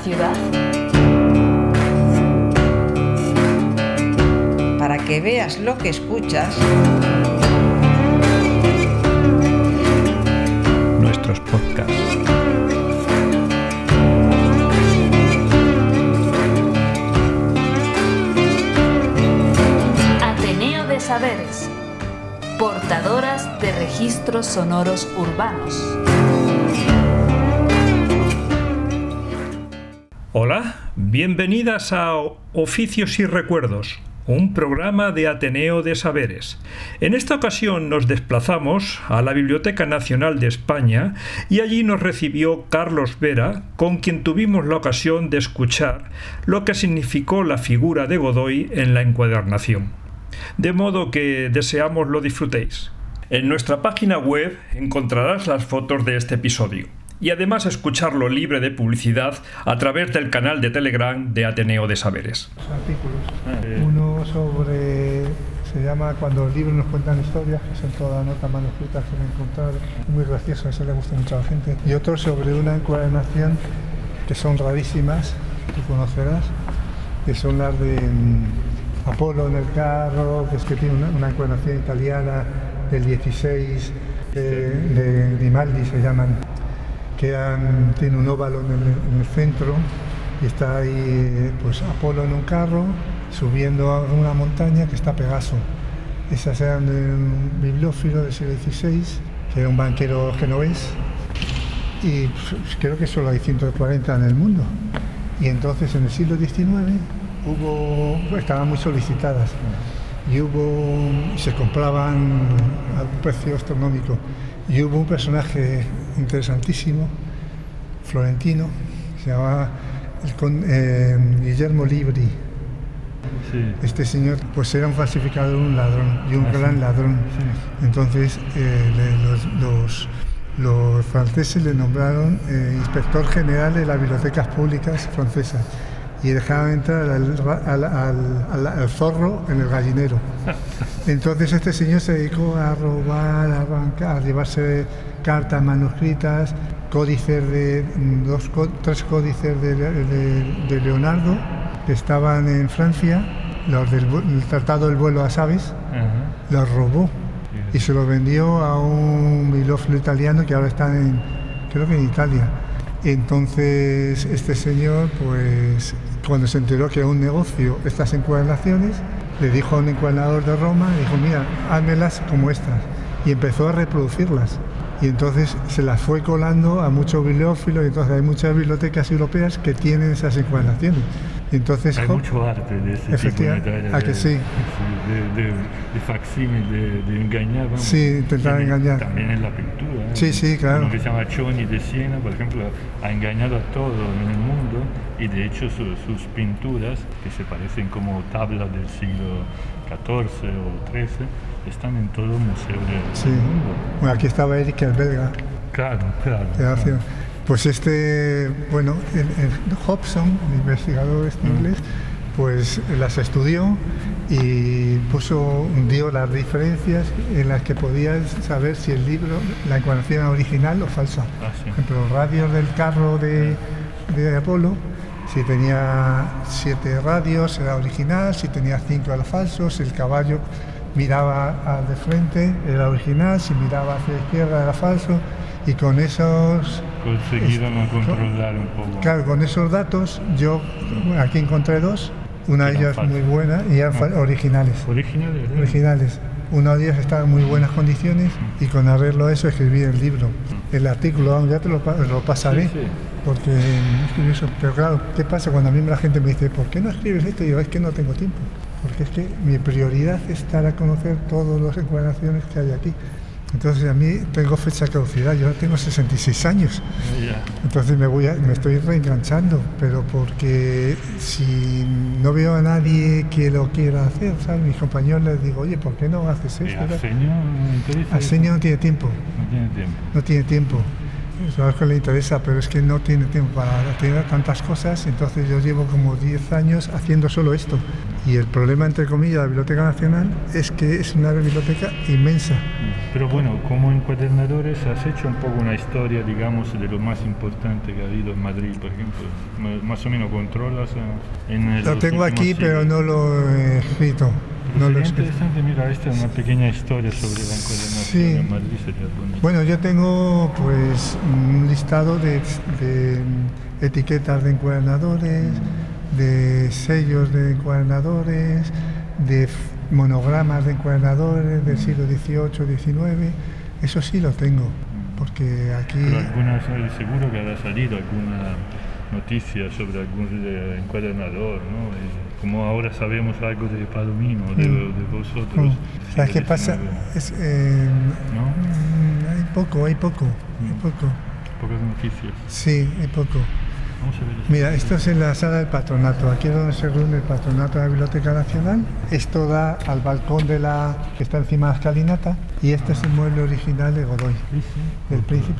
ciudad? Para que veas lo que escuchas. Nuestros podcasts. Ateneo de Saberes. Portadoras de registros sonoros urbanos. Hola, bienvenidas a Oficios y Recuerdos, un programa de Ateneo de Saberes. En esta ocasión nos desplazamos a la Biblioteca Nacional de España y allí nos recibió Carlos Vera, con quien tuvimos la ocasión de escuchar lo que significó la figura de Godoy en la encuadernación. De modo que deseamos lo disfrutéis. En nuestra página web encontrarás las fotos de este episodio y además escucharlo libre de publicidad a través del canal de Telegram de Ateneo de Saberes. Artículos. Uno se llama Cuando los libros nos cuentan historias, que son todas notas manuscritas que me he encontrado, muy gracioso, eso le gusta mucho a la gente. Y otro sobre una encuadernación que son rarísimas, tú conocerás, que son las de Apolo en el carro, que es que tiene una encuadernación italiana del 16 de Grimaldi se llaman, que tiene un óvalo en el centro y está ahí pues Apolo en un carro subiendo a una montaña que está Pegaso. Esas eran de un bibliófilo del siglo XVI, que era un banquero genovés, y pues, creo que solo hay 140 en el mundo. Y entonces en el siglo XIX estaban muy solicitadas y se compraban a un precio astronómico. Y hubo un personaje interesantísimo, florentino, se llamaba Guillermo Libri. Sí. Este señor pues era un falsificador, un ladrón y un gran ladrón. Sí. Entonces los franceses le nombraron inspector general de las bibliotecas públicas francesas y dejaban entrar al zorro en el gallinero. Entonces este señor se dedicó a robar, a arrancar, a llevarse cartas manuscritas, códices tres códices de Leonardo que estaban en Francia, los del Tratado del vuelo a las aves, los robó y se los vendió a un bibliófilo italiano que ahora está creo que en Italia. Entonces este señor, pues cuando se enteró que era un negocio estas encuadernaciones, le dijo a un encuadernador de Roma, dijo, mira, házmelas como estas, y empezó a reproducirlas. Y entonces se las fue colando a muchos bibliófilos, y entonces hay muchas bibliotecas europeas que tienen esas encuadernaciones. Entonces, hay mucho arte de ese tipo de que sí. De facsímil, de engañar. Vamos. Sí, intentar engañar. También en la pintura. Sí, claro. Uno que se llama Cioni de Siena, por ejemplo, ha engañado a todo en el mundo y de hecho sus pinturas, que se parecen como tablas del siglo XIV o XIII, están en todo museo del mundo. Bueno, aquí estaba Eric el belga. Claro. Pues Hobson, el investigador inglés, pues las estudió y dio las diferencias en las que podías saber si el libro, la encuadernación era original o falsa. Sí. Por ejemplo, los radios del carro de Apolo, si tenía 7 radios era original, si tenía 5 era falso, si el caballo miraba al de frente era original, si miraba hacia la izquierda era falso, y con esos... Conseguieron controlar un poco. Claro, con esos datos yo aquí encontré 2, una de ellas muy buena y eran originales. Originales. Una de ellas estaba en muy buenas condiciones y con arreglo a eso escribí el libro. El artículo, ya te lo pasaré, porque escribí eso. Pero claro, ¿qué pasa cuando a mí la gente me dice, ¿por qué no escribes esto? Y yo, es que no tengo tiempo. Porque es que mi prioridad es dar a conocer todas las encuadernaciones que hay aquí. Entonces a mí tengo fecha de caducidad, yo tengo 66 años. Entonces me estoy reenganchando, pero porque si no veo a nadie que lo quiera hacer, ¿sabes? Mis compañeros les digo, oye, ¿por qué no haces esto? Arsenio no tiene tiempo. No tiene tiempo. claro que le interesa, pero es que no tiene tiempo para tener tantas cosas, entonces yo llevo como 10 años haciendo solo esto. Y el problema, entre comillas, de la Biblioteca Nacional es que es una biblioteca inmensa. Pero bueno, como encuadernadores has hecho un poco una historia, digamos, de lo más importante que ha habido en Madrid, por ejemplo. Más o menos controlas Lo tengo aquí, siglos, pero no lo he escrito. No sería interesante, mira, esta es una pequeña historia sobre la encuadernación en Madrid, sería bonito. Bueno, yo tengo pues un listado de etiquetas de encuadernadores, de sellos de encuadernadores, de monogramas de encuadernadores del siglo XVIII, XIX, eso sí lo tengo, porque aquí... Pero algunas, seguro que habrá salido alguna noticia sobre algún encuadernador, ¿no? Como ahora sabemos algo de Palomino, de vosotros. ¿Sabes qué pasa? ¿No? Hay poco. Pocas noticias. Sí, hay poco. Vamos a ver. Mira, esto es en la sala del patronato, aquí es donde se reúne el patronato de la Biblioteca Nacional. Esto da al balcón que está encima de la escalinata, y este es el mueble original de Godoy, del Príncipe.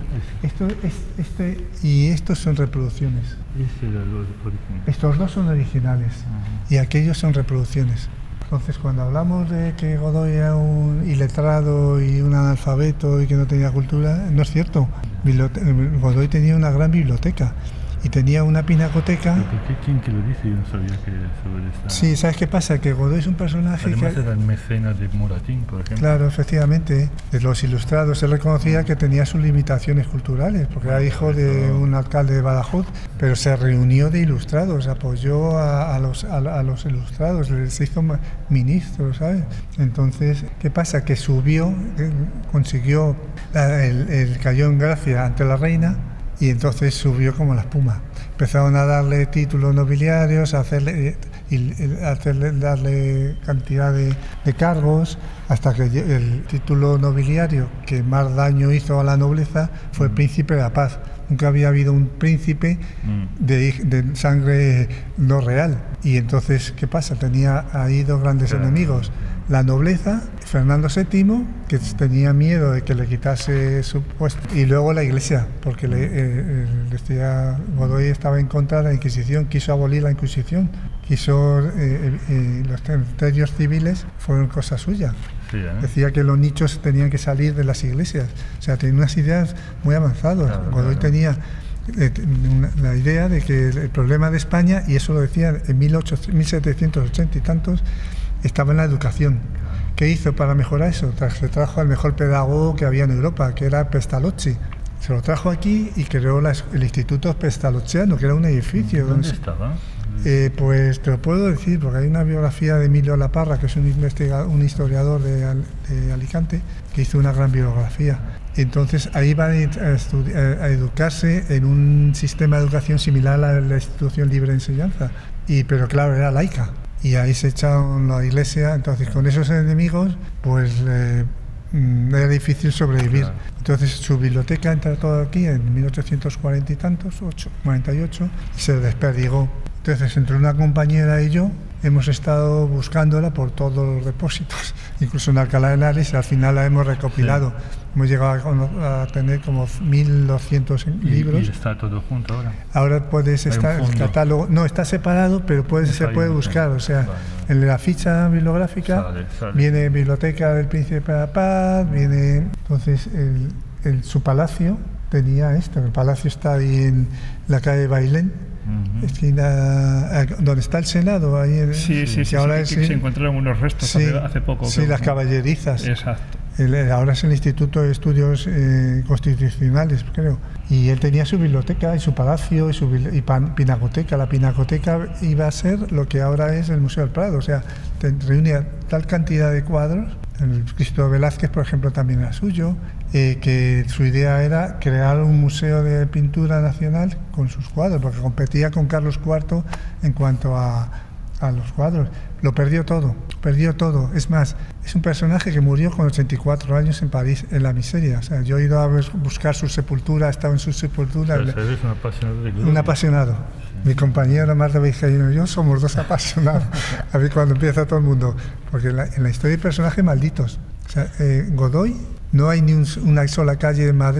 Y estos son reproducciones. Estos dos son originales y aquellos son reproducciones. Entonces, cuando hablamos de que Godoy era un iletrado y un analfabeto y que no tenía cultura, no es cierto. Godoy tenía una gran biblioteca y tenía una pinacoteca. ¿Quién que lo dice? Yo no sabía que sobre esta... Sí, ¿sabes qué pasa? Que Godoy es un personaje además que... era el mecenas de Moratín, por ejemplo. Claro, efectivamente. De los ilustrados, él reconocía que tenía sus limitaciones culturales, porque era hijo de un alcalde de Badajoz, pero se reunió de ilustrados, apoyó a los ilustrados, se hizo ministro, ¿sabes? Entonces, ¿qué pasa? Que subió, consiguió, cayó en gracia ante la reina, y entonces subió como la espuma. Empezaron a darle títulos nobiliarios, a darle cantidad de cargos, hasta que el título nobiliario que más daño hizo a la nobleza fue Príncipe de la Paz. Nunca había habido un príncipe de sangre no real. Y entonces, ¿qué pasa? Tenía ahí dos grandes enemigos. La nobleza, Fernando VII, que tenía miedo de que le quitase su puesto, y luego la Iglesia, porque Godoy estaba en contra de la Inquisición, quiso abolir la Inquisición, los territorios civiles fueron cosa suya. Sí, decía que los nichos tenían que salir de las iglesias, o sea, tenía unas ideas muy avanzadas. Godoy tenía la idea de que el problema de España, y eso lo decía en 1780 y tantos, estaba en la educación. ¿Qué hizo para mejorar eso? Se trajo al mejor pedagogo que había en Europa, que era Pestalozzi. Se lo trajo aquí y creó el Instituto Pestalozziano, que era un edificio. ¿Dónde estaba? Pues te lo puedo decir, porque hay una biografía de Emilio Laparra, que es un historiador de Alicante, que hizo una gran biografía. Entonces ahí van a educarse en un sistema de educación similar a la institución libre de enseñanza, pero claro, era laica. Y ahí se echaron la iglesia, entonces con esos enemigos, pues era difícil sobrevivir. Claro. Entonces su biblioteca entra todo aquí en 1840 y tantos, 48, y se desperdigó. Entonces entre una compañera y yo hemos estado buscándola por todos los depósitos, incluso en Alcalá de Henares, y al final la hemos recopilado. Sí. Hemos llegado a tener como 1.200 libros. ¿Y está todo junto ahora? Ahora puedes estar, el catálogo, no, está separado, pero se puede buscar. O sea, en la ficha bibliográfica viene Biblioteca del Príncipe de la Paz, viene... Entonces, su palacio tenía esto. El palacio está ahí en la calle Bailén, esquina, donde está el Senado. Ahí se encontraron unos restos hace poco. Sí, las caballerizas. Exacto. Ahora es el Instituto de Estudios Constitucionales, creo. Y él tenía su biblioteca y su palacio y pinacoteca. La pinacoteca iba a ser lo que ahora es el Museo del Prado. O sea, reunía tal cantidad de cuadros. El Cristo Velázquez, por ejemplo, también era suyo. Que su idea era crear un museo de pintura nacional con sus cuadros, porque competía con Carlos IV en cuanto a los cuadros. Lo perdió todo. Es más, es un personaje que murió con 84 años en París, en la miseria. O sea, yo he ido a buscar su sepultura, he estado en su sepultura. Pero eres un apasionado de gloria. Un apasionado. Sí. Mi compañero Marta Vizcaíno y yo somos dos apasionados. A ver cuando empieza todo el mundo. Porque en la historia hay personajes malditos. O sea, Godoy, no hay ni una sola calle en Madrid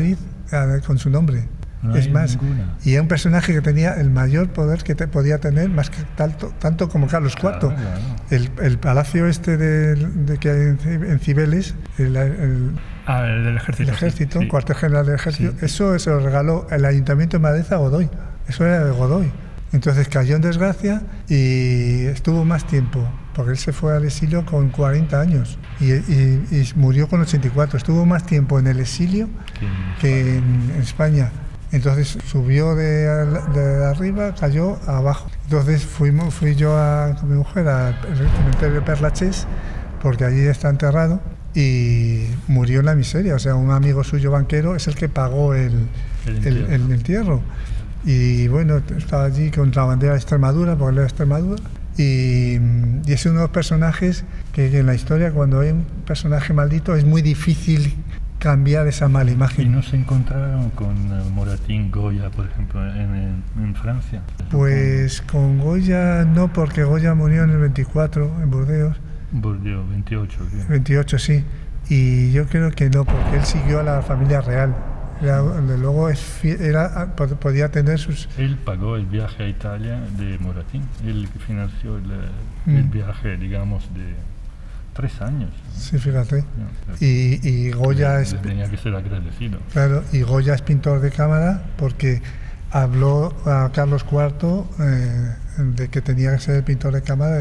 con su nombre. No Es hay más, ninguna. y era un personaje que tenía el mayor poder que podía tener, más que tanto como Carlos IV. Claro. El palacio este de que hay en Cibeles, el del ejército. el ejército, sí. cuartel general del ejército, Sí, sí. eso se lo regaló el Ayuntamiento de Madrid a Godoy. Eso era de Godoy. Entonces cayó en desgracia y estuvo más tiempo, porque él se fue al exilio con 40 años y murió con 84. Estuvo más tiempo en el exilio que en España. Entonces subió de arriba, cayó abajo. Entonces fui yo con mi mujer al cementerio de Perlachés, porque allí está enterrado, y murió en la miseria. O sea, un amigo suyo banquero es el que pagó el entierro. Y bueno, estaba allí con la bandera de Extremadura, porque él era de Extremadura. Y es uno de los personajes que en la historia, cuando hay un personaje maldito, es muy difícil cambiar esa mala ¿Y imagen. no se encontraron con Moratín, Goya, por ejemplo, en Francia? Pues con Goya no, porque Goya murió en el 24 en Burdeos. Bordeaux, 28. ¿qué? 28 sí, y yo creo que no, porque él siguió a la familia real. Luego podía tener sus... Él pagó el viaje a Italia de Moratín. Él financió el viaje, digamos, de 3 años. Sí, fíjate. No, Y Goya es... tenía que ser agradecido. Claro, y Goya es pintor de cámara porque habló a Carlos IV de que tenía que ser el pintor de cámara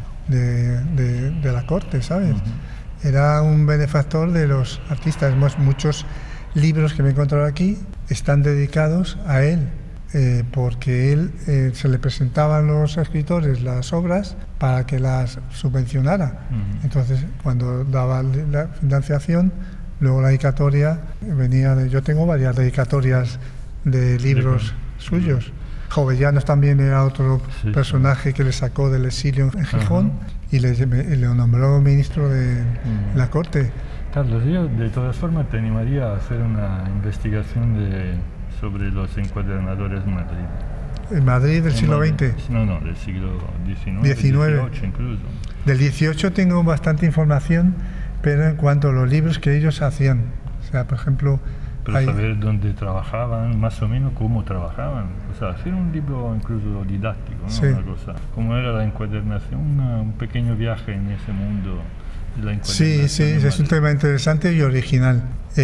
de la corte, ¿sabes? Era un benefactor de los artistas. Muchos libros que me he encontrado aquí están dedicados a él, porque él se le presentaban a los escritores las obras para que las subvencionara. Entonces, cuando daba la financiación, luego la dedicatoria venía de... Yo tengo varias dedicatorias de libros suyos. Jovellanos también era otro personaje que le sacó del exilio en Gijón y le nombró ministro de la corte. Carlos, yo de todas formas te animaría a hacer una investigación sobre los encuadernadores de Madrid. ¿En Madrid del siglo XX? No, del siglo XIX, 18 incluso. Del 18 tengo bastante información, pero en cuanto a los libros que ellos hacían. O sea, por ejemplo... Pero saber dónde trabajaban, más o menos cómo trabajaban. O sea, hacer un libro incluso didáctico, ¿no? Sí. Una cosa. Cómo era la encuadernación, un pequeño viaje en ese mundo. Sí, es un tema interesante y original.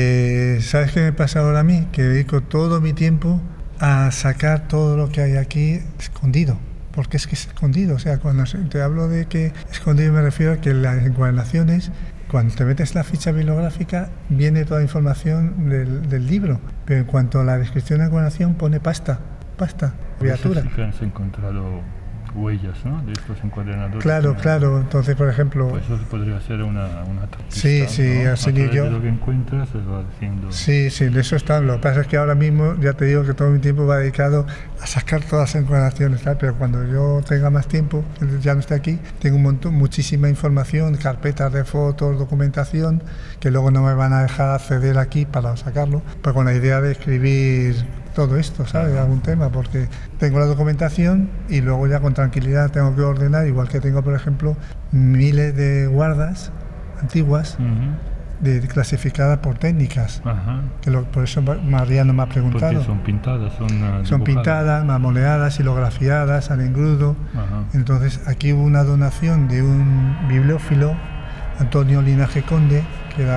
¿Sabes qué me pasa ahora a mí? Que dedico todo mi tiempo a sacar todo lo que hay aquí escondido, porque es que es escondido. O sea, cuando te hablo de que escondido me refiero a que las encuadernaciones, cuando te metes la ficha bibliográfica, viene toda la información del libro, pero en cuanto a la descripción de encuadernación pone pasta, criatura. Sí que has encontrado huellas, ¿no? De estos encuadernadores. Claro. Entonces, por ejemplo... Pues eso podría ser una pista, Sí, ¿no? así A través yo... de lo que encuentras se va haciendo... Sí, de eso está. Lo que pasa es que ahora mismo, ya te digo que todo mi tiempo va dedicado a sacar todas las encuadernaciones, ¿sabes? Pero cuando yo tenga más tiempo, ya no esté aquí, tengo muchísima información, carpetas de fotos, documentación, que luego no me van a dejar acceder aquí para sacarlo, pero con la idea de escribir todo esto, ¿sabes? Algún tema, porque tengo la documentación y luego ya con tranquilidad tengo que ordenar, igual que tengo, por ejemplo, miles de guardas antiguas clasificadas por técnicas. Por eso Mariano me ha preguntado. Porque son pintadas, son pintadas, marmoleadas, hilografiadas, al engrudo. Entonces aquí hubo una donación de un bibliófilo, Antonio Linaje Conde, que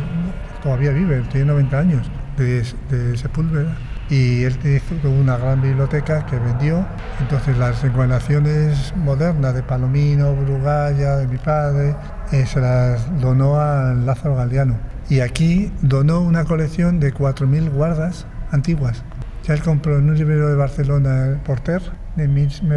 todavía vive, tiene 90 años, de Sepúlveda. Y él hizo una gran biblioteca que vendió. Entonces las encuadernaciones modernas de Palomino, Brugalla, de mi padre, se las donó a Lázaro Galiano. Y aquí donó una colección de 4.000 guardas antiguas. Ya él compró en un librero de Barcelona, Porter, de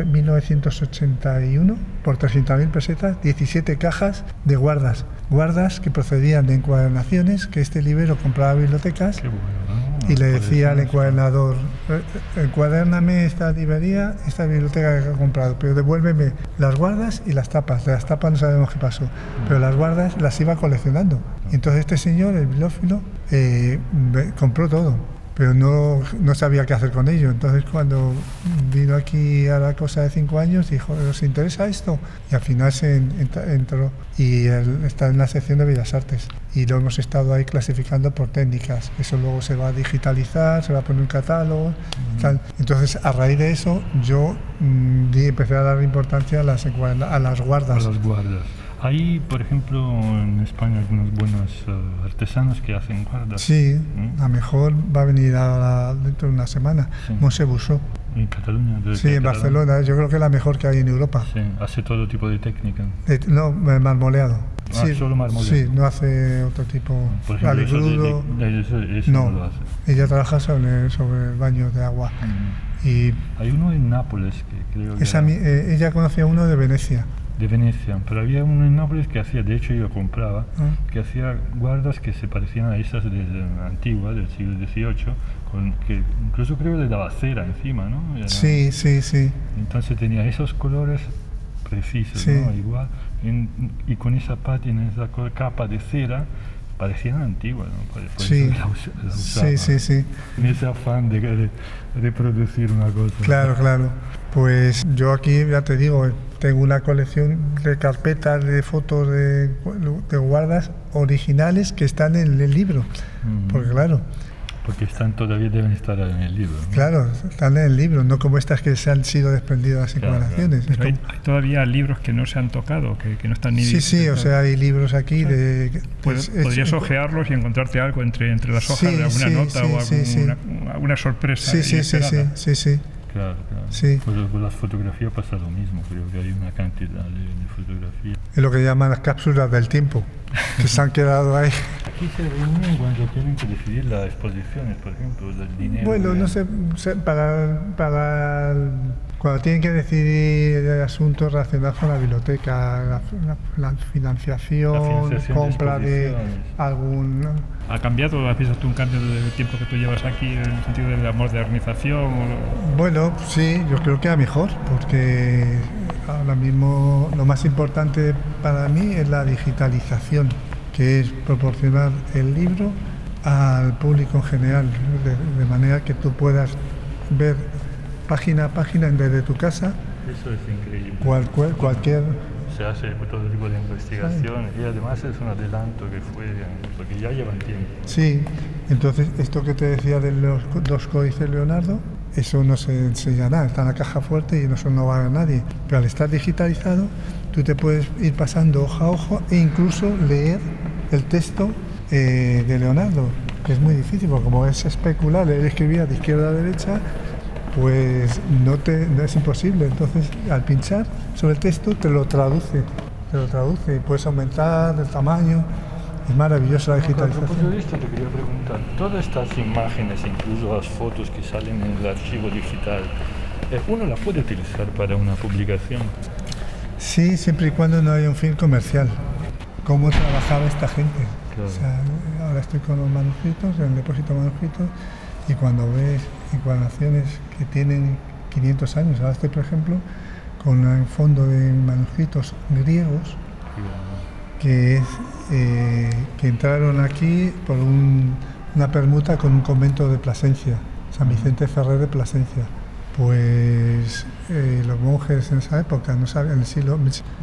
1981, por 300.000 pesetas, 17 cajas de guardas que procedían de encuadernaciones, que este librero compraba bibliotecas. Qué bueno, ¿no? Y le decía al encuadernador, encuadérname esta librería, esta biblioteca que he comprado, pero devuélveme las guardas y las tapas. De las tapas no sabemos qué pasó, pero las guardas las iba coleccionando. Y entonces este señor, el bibliófilo, compró todo. pero no sabía qué hacer con ello. Entonces cuando vino aquí a la cosa de 5 años, dijo, ¿os interesa esto? Y al final se entró y él está en la sección de Bellas Artes y lo hemos estado ahí clasificando por técnicas. Eso luego se va a digitalizar, se va a poner un catálogo, tal. Entonces a raíz de eso yo empecé a dar importancia a las guardas. A las guardas. Hay, por ejemplo, en España algunos buenos artesanos que hacen guardas. Sí, a mejor va a venir dentro de una semana. Sí. Montse Bussó. ¿En Cataluña? Sí, en Barcelona. Yo creo que es la mejor que hay en Europa. Sí, hace todo tipo de técnica. No, marmoleado. Sí, solo marmoleado. Sí, no hace otro tipo. Por ejemplo, eso no lo hace. Ella trabaja sobre baños de agua. Y hay uno en Nápoles que creo que ella conocía uno de Venecia. De Venecia, pero había uno en Nápoles que hacía, de hecho yo compraba, que hacía guardas que se parecían a esas antiguas del siglo XVIII, que incluso creo le daba cera encima, ¿no? Sí. Entonces tenía esos colores precisos, sí. ¿no? Igual, y con esa pátina, esa capa de cera, parecían antiguas, ¿no? Por sí. eso la usaba, sí. En ese afán de reproducir una cosa. Claro. Pues yo aquí, ya te digo, tengo una colección de carpetas de fotos de guardas originales que están en el libro. Porque todavía deben estar en el libro, ¿no? Claro, están en el libro, no como estas que se han sido desprendidas en encuadernaciones. Pero hay todavía libros que no se han tocado, que no están ni... Sí, o sea, hay libros aquí de... Podrías ojearlos y encontrarte algo entre las hojas de alguna nota o alguna sorpresa. Sí. Claro. Sí. Con las fotografías pasa lo mismo, creo que hay una cantidad de fotografías. Es lo que llaman las cápsulas del tiempo, que se han quedado ahí. Aquí se reúnen cuando tienen que decidir las exposiciones, por ejemplo, del dinero. Bueno, no sé, cuando tienen que decidir asuntos relacionados con la biblioteca, la financiación, compra de algún... ¿Ha cambiado? ¿Has visto tú un cambio del tiempo que tú llevas aquí en el sentido de la modernización? Bueno, sí, yo creo que a mejor, porque ahora mismo lo más importante para mí es la digitalización, que es proporcionar el libro al público en general, de manera que tú puedas ver página a página desde tu casa. Eso es increíble. Cualquier... Se hace todo tipo de investigación y además es un adelanto que fue, porque ya llevan tiempo. Sí, entonces esto que te decía de los 2 códices Leonardo, eso no se enseña nada, está en la caja fuerte y eso no va a ver nadie. Pero al estar digitalizado, tú te puedes ir pasando hoja a hoja e incluso leer el texto de Leonardo, que es muy difícil, porque como es especular, él escribía de izquierda a derecha, pues no es imposible. Entonces, al pinchar sobre el texto, te lo traduce y puedes aumentar el tamaño. Es maravillosa la digitalización. A propósito de esto, te quería preguntar, todas estas imágenes, incluso las fotos que salen en el archivo digital, ¿uno la puede utilizar para una publicación? Sí, siempre y cuando no haya un fin comercial. ¿Cómo trabajaba esta gente? Claro. O sea, ahora estoy con los manuscritos, en el depósito de manuscritos, y cuando ves encuadernaciones que tienen 500 años, ahora estoy, por ejemplo, con un fondo de manuscritos griegos que entraron aquí por una permuta con un convento de Plasencia, San Vicente Ferrer de Plasencia. Pues los monjes en esa época, no sabían, en el siglo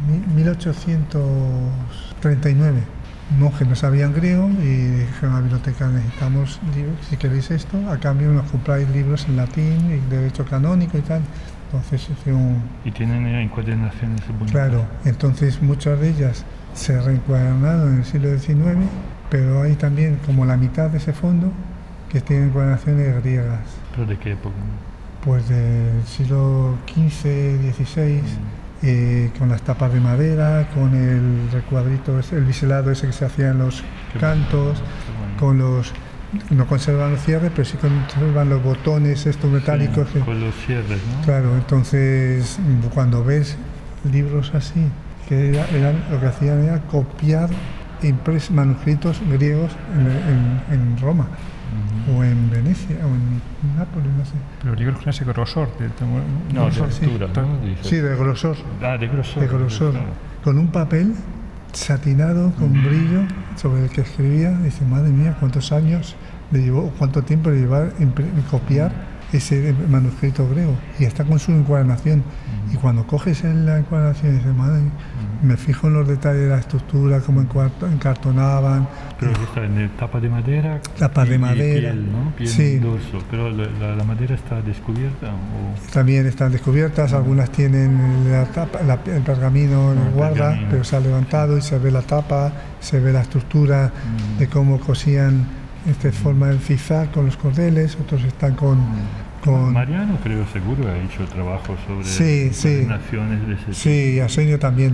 1839, monjes no sabían griego y dijeron a la biblioteca: necesitamos libros, si queréis esto, a cambio nos compráis libros en latín y derecho canónico y tal. Entonces ¿Y tienen encuadernaciones bonitas? Claro, entonces muchas de ellas se reencuadernaron en el siglo XIX, pero hay también como la mitad de ese fondo que tienen encuadernaciones griegas. ¿Pero de qué época? Pues del siglo XV, XVI, con las tapas de madera, con el recuadrito, el biselado ese que se hacía en los cantos, con los... No conservan los cierres, pero sí conservan los botones estos metálicos. Sí, con los cierres, ¿no? Claro, entonces cuando ves libros así, que lo que hacían era copiar manuscritos griegos en Roma, o en Venecia, o en Nápoles, no sé. Pero libros con ese grosor. De lectura, ¿no? Sí, de grosor. De grosor. De grosor. Con un papel satinado, con brillo, sobre el que escribía. Dice: madre mía, cuántos años le llevó, cuánto tiempo le llevó copiar ese manuscrito griego, y está con su encuadernación. Y cuando coges la encuadernación y dices, madre, me fijo en los detalles de la estructura, cómo encartonaban. Pero está en tapa de madera. Tapa de madera. Piel, ¿no? Piel, sí. Dorso. Pero la madera está descubierta. También están descubiertas. Algunas tienen la tapa, el pergamino en el guarda, pero se ha levantado y se ve la tapa, se ve la estructura de cómo cosían forma el zigzag con los cordeles. Otros están con Mariano, creo, seguro ha hecho trabajo sobre naciones de ese Sí, y Arsenio también.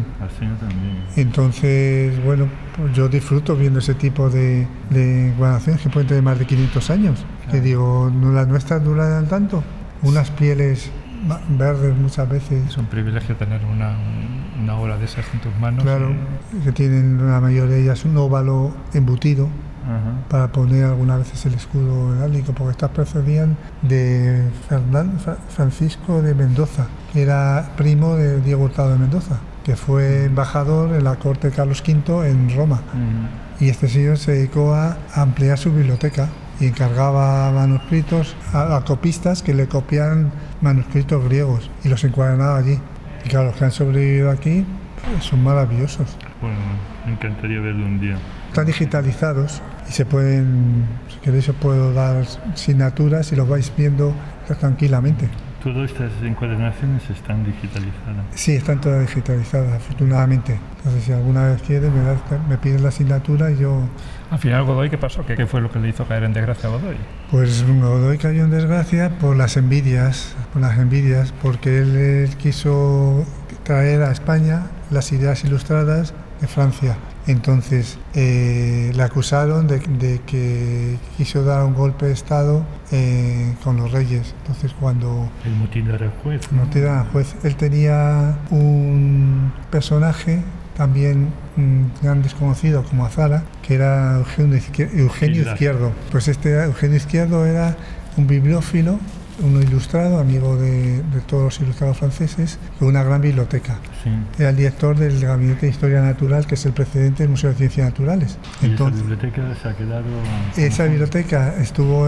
Entonces, bueno, pues yo disfruto viendo ese tipo de encuadernaciones que pueden tener más de 500 años. Claro. Que digo, no las nuestras duran tanto. Unas pieles verdes muchas veces. Es un privilegio tener una obra de esas en tus manos. Claro, que tienen la mayoría de ellas un óvalo embutido. Para poner algunas veces el escudo herálico, porque estas procedían de Francisco de Mendoza, que era primo de Diego Hurtado de Mendoza, que fue embajador en la corte de Carlos V en Roma. Y este señor se dedicó a ampliar su biblioteca y encargaba manuscritos a copistas que le copiaran manuscritos griegos y los encuadernaba allí. Y claro, los que han sobrevivido aquí son maravillosos. Bueno, me encantaría verlo un día. Están digitalizados y se pueden, si queréis os puedo dar asignaturas y los vais viendo tranquilamente. ¿Todas estas encuadernaciones están digitalizadas? Sí, están todas digitalizadas, afortunadamente. Entonces, si alguna vez quieres, me pides la asignatura y yo... Al final, Godoy, ¿qué pasó? ¿Qué fue lo que le hizo caer en desgracia a Godoy? Pues Godoy cayó en desgracia por las envidias, porque él quiso traer a España las ideas ilustradas de Francia. Entonces le acusaron de que quiso dar un golpe de Estado con los reyes. Entonces cuando... El motín de Aranjuez. El motín de Aranjuez. Él tenía un personaje también gran desconocido como Azara, que era Eugenio Izquierdo. Pues Eugenio Izquierdo era un bibliófilo, uno ilustrado, amigo de todos los ilustrados franceses, con una gran biblioteca. Sí. Era el director del Gabinete de Historia Natural, que es el precedente del Museo de Ciencias Naturales. Entonces, ¿esa biblioteca se ha quedado...? Esa biblioteca estuvo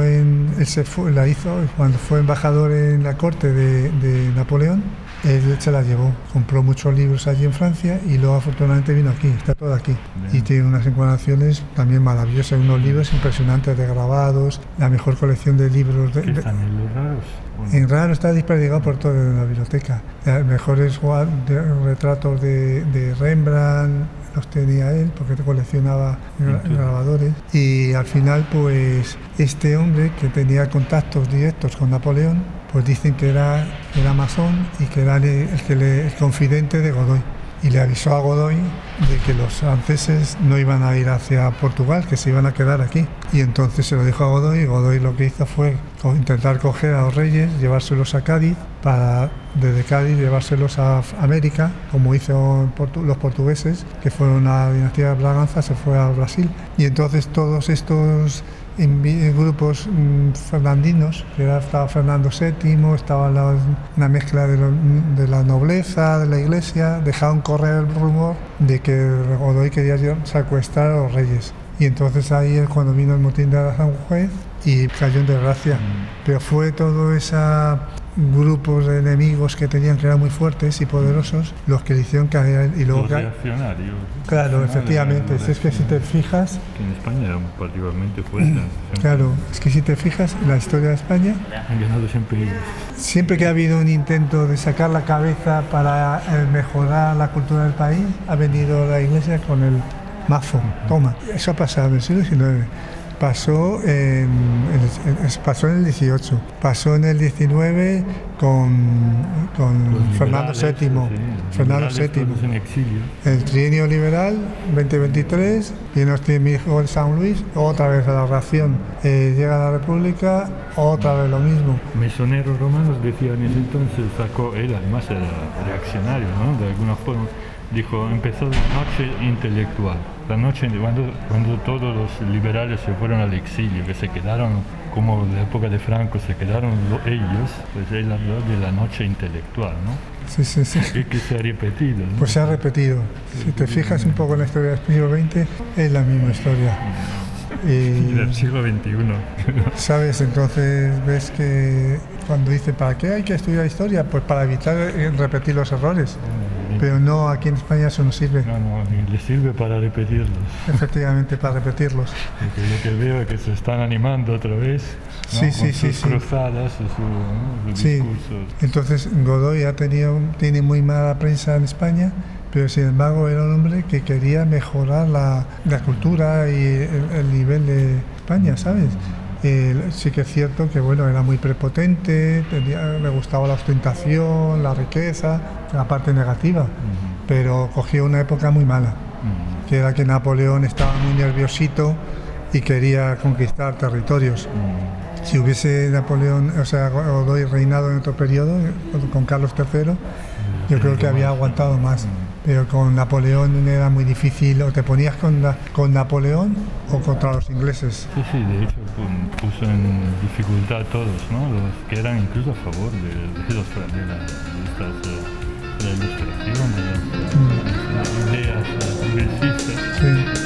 la hizo cuando fue embajador en la corte de Napoleón. Él se la llevó, compró muchos libros allí en Francia y luego afortunadamente vino aquí, está todo aquí. Bien. Y tiene unas encuadernaciones también maravillosas, unos libros impresionantes de grabados, la mejor colección de libros. ¿Están en los raros? Bueno. En raro está desperdigado por toda la biblioteca. Los mejores retratos de Rembrandt los tenía él porque coleccionaba grabadores. Y al final, pues, este hombre que tenía contactos directos con Napoleón, pues dicen que era masón y que era el confidente de Godoy. Y le avisó a Godoy de que los franceses no iban a ir hacia Portugal, que se iban a quedar aquí. Y entonces se lo dijo a Godoy, y Godoy lo que hizo fue intentar coger a los reyes, llevárselos a Cádiz, para desde Cádiz llevárselos a América, como hizo los portugueses, que fueron a la dinastía de Braganza, se fue a Brasil. Y entonces todos estos en grupos fernandinos, que estaba Fernando VII, estaba una mezcla de la nobleza, de la iglesia, dejaron correr el rumor de que Godoy quería secuestrar a los reyes. Y entonces ahí es cuando vino el motín de Aranjuez y cayó en desgracia. Pero fue todo esos grupos de enemigos que tenían, que eran muy fuertes y poderosos, los que le hicieron caer. Y luego los reaccionarios. Claro, efectivamente. Es que si te fijas... Que en España eran particularmente fuertes. Claro, es que si te fijas, en la historia de España... Han ganado siempre ellos. Siempre que ha habido un intento de sacar la cabeza para mejorar la cultura del país, ha venido la Iglesia con el mazo. Toma. Eso ha pasado en el siglo XIX. Pasó en el 18, pasó en el 19 con Fernando VII. Sí, Fernando VII. En exilio. El trienio liberal, 2023, viene mi hijo de San Luis, otra vez a la reacción. Llega a la República, otra vez lo mismo. Mesoneros romanos decían en ese entonces, él además era reaccionario, ¿no? De alguna forma. Dijo, empezó la noche intelectual, la noche cuando todos los liberales se fueron al exilio, que se quedaron, como en la época de Franco, se quedaron ellos, pues él habló de la noche intelectual, ¿no? Sí. Y que se ha repetido, ¿no? Pues se ha repetido. Si te fijas un poco en la historia del siglo XX, es la misma historia. Y del siglo XXI. ¿Sabes? Entonces ves que cuando dice ¿para qué hay que estudiar historia? Pues para evitar repetir los errores. Pero no, aquí en España eso no sirve. No, le sirve para repetirlos. Efectivamente, para repetirlos. Porque lo que veo es que se están animando otra vez, ¿no? Sí, con sus cruzadas, sus discursos. Entonces Godoy tiene muy mala prensa en España, pero sin embargo era un hombre que quería mejorar la cultura y el nivel de España, ¿sabes? Sí que es cierto que bueno, era muy prepotente, le gustaba la ostentación, la riqueza, la parte negativa, pero cogió una época muy mala, que era que Napoleón estaba muy nerviosito y quería conquistar territorios. Si hubiese Godoy reinado en otro periodo, con Carlos III, yo creo que había aguantado más. Pero con Napoleón era muy difícil, o te ponías con Napoleón o contra los ingleses. Sí, de hecho puso en dificultad a todos, ¿no? Los que eran incluso a favor de la ilustración, de las ideas progresistas. Sí.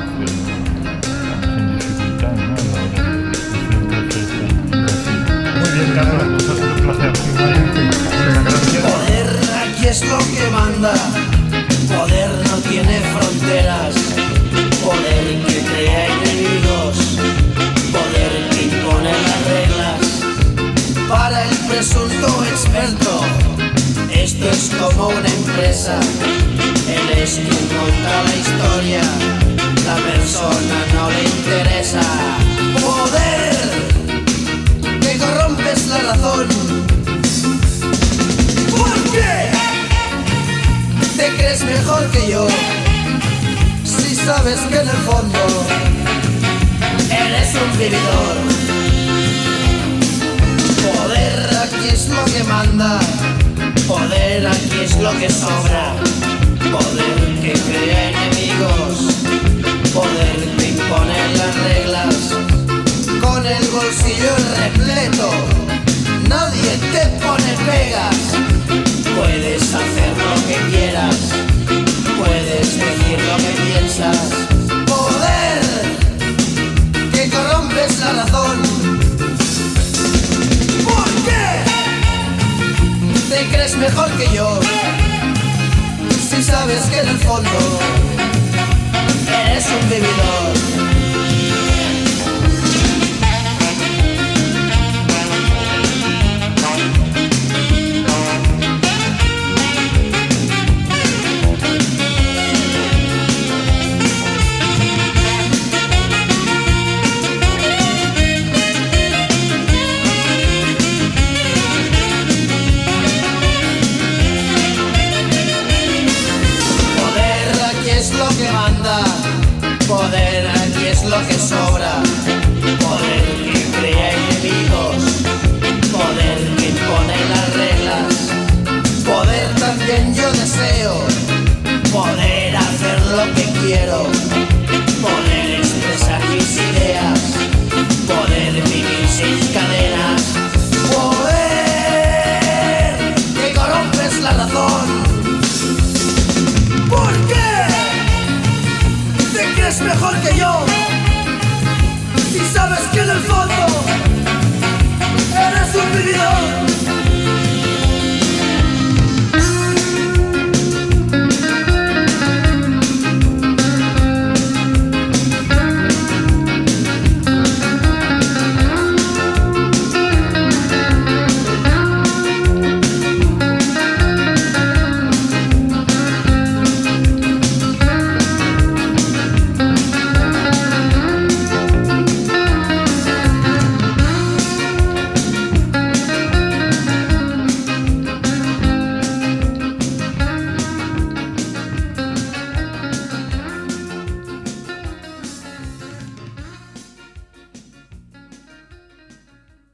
En dificultad, ¿no? A la hora de hacer un proceso en Brasil. Muy bien, Carlos, ha sido un placer. Gracias. Poder aquí es lo que manda. Poder no tiene fronteras, poder que crea enemigos, poder que impone las reglas. Para el presunto experto, esto es como una empresa. Él es quien cuenta la historia, la persona no le interesa. Poder que corrompes la razón. ¿Por qué? ¿Te crees mejor que yo? Si sabes que en el fondo eres un vividor. Poder aquí es lo que manda, poder aquí es lo que sobra. Poder que crea enemigos, poder que impone las reglas. Con el bolsillo repleto, nadie te pone pegas. Puedes hacer lo que quieras, puedes decir lo que piensas. Poder que corrompes la razón. ¿Por qué te crees mejor que yo? Si sabes que en el fondo eres un vividor.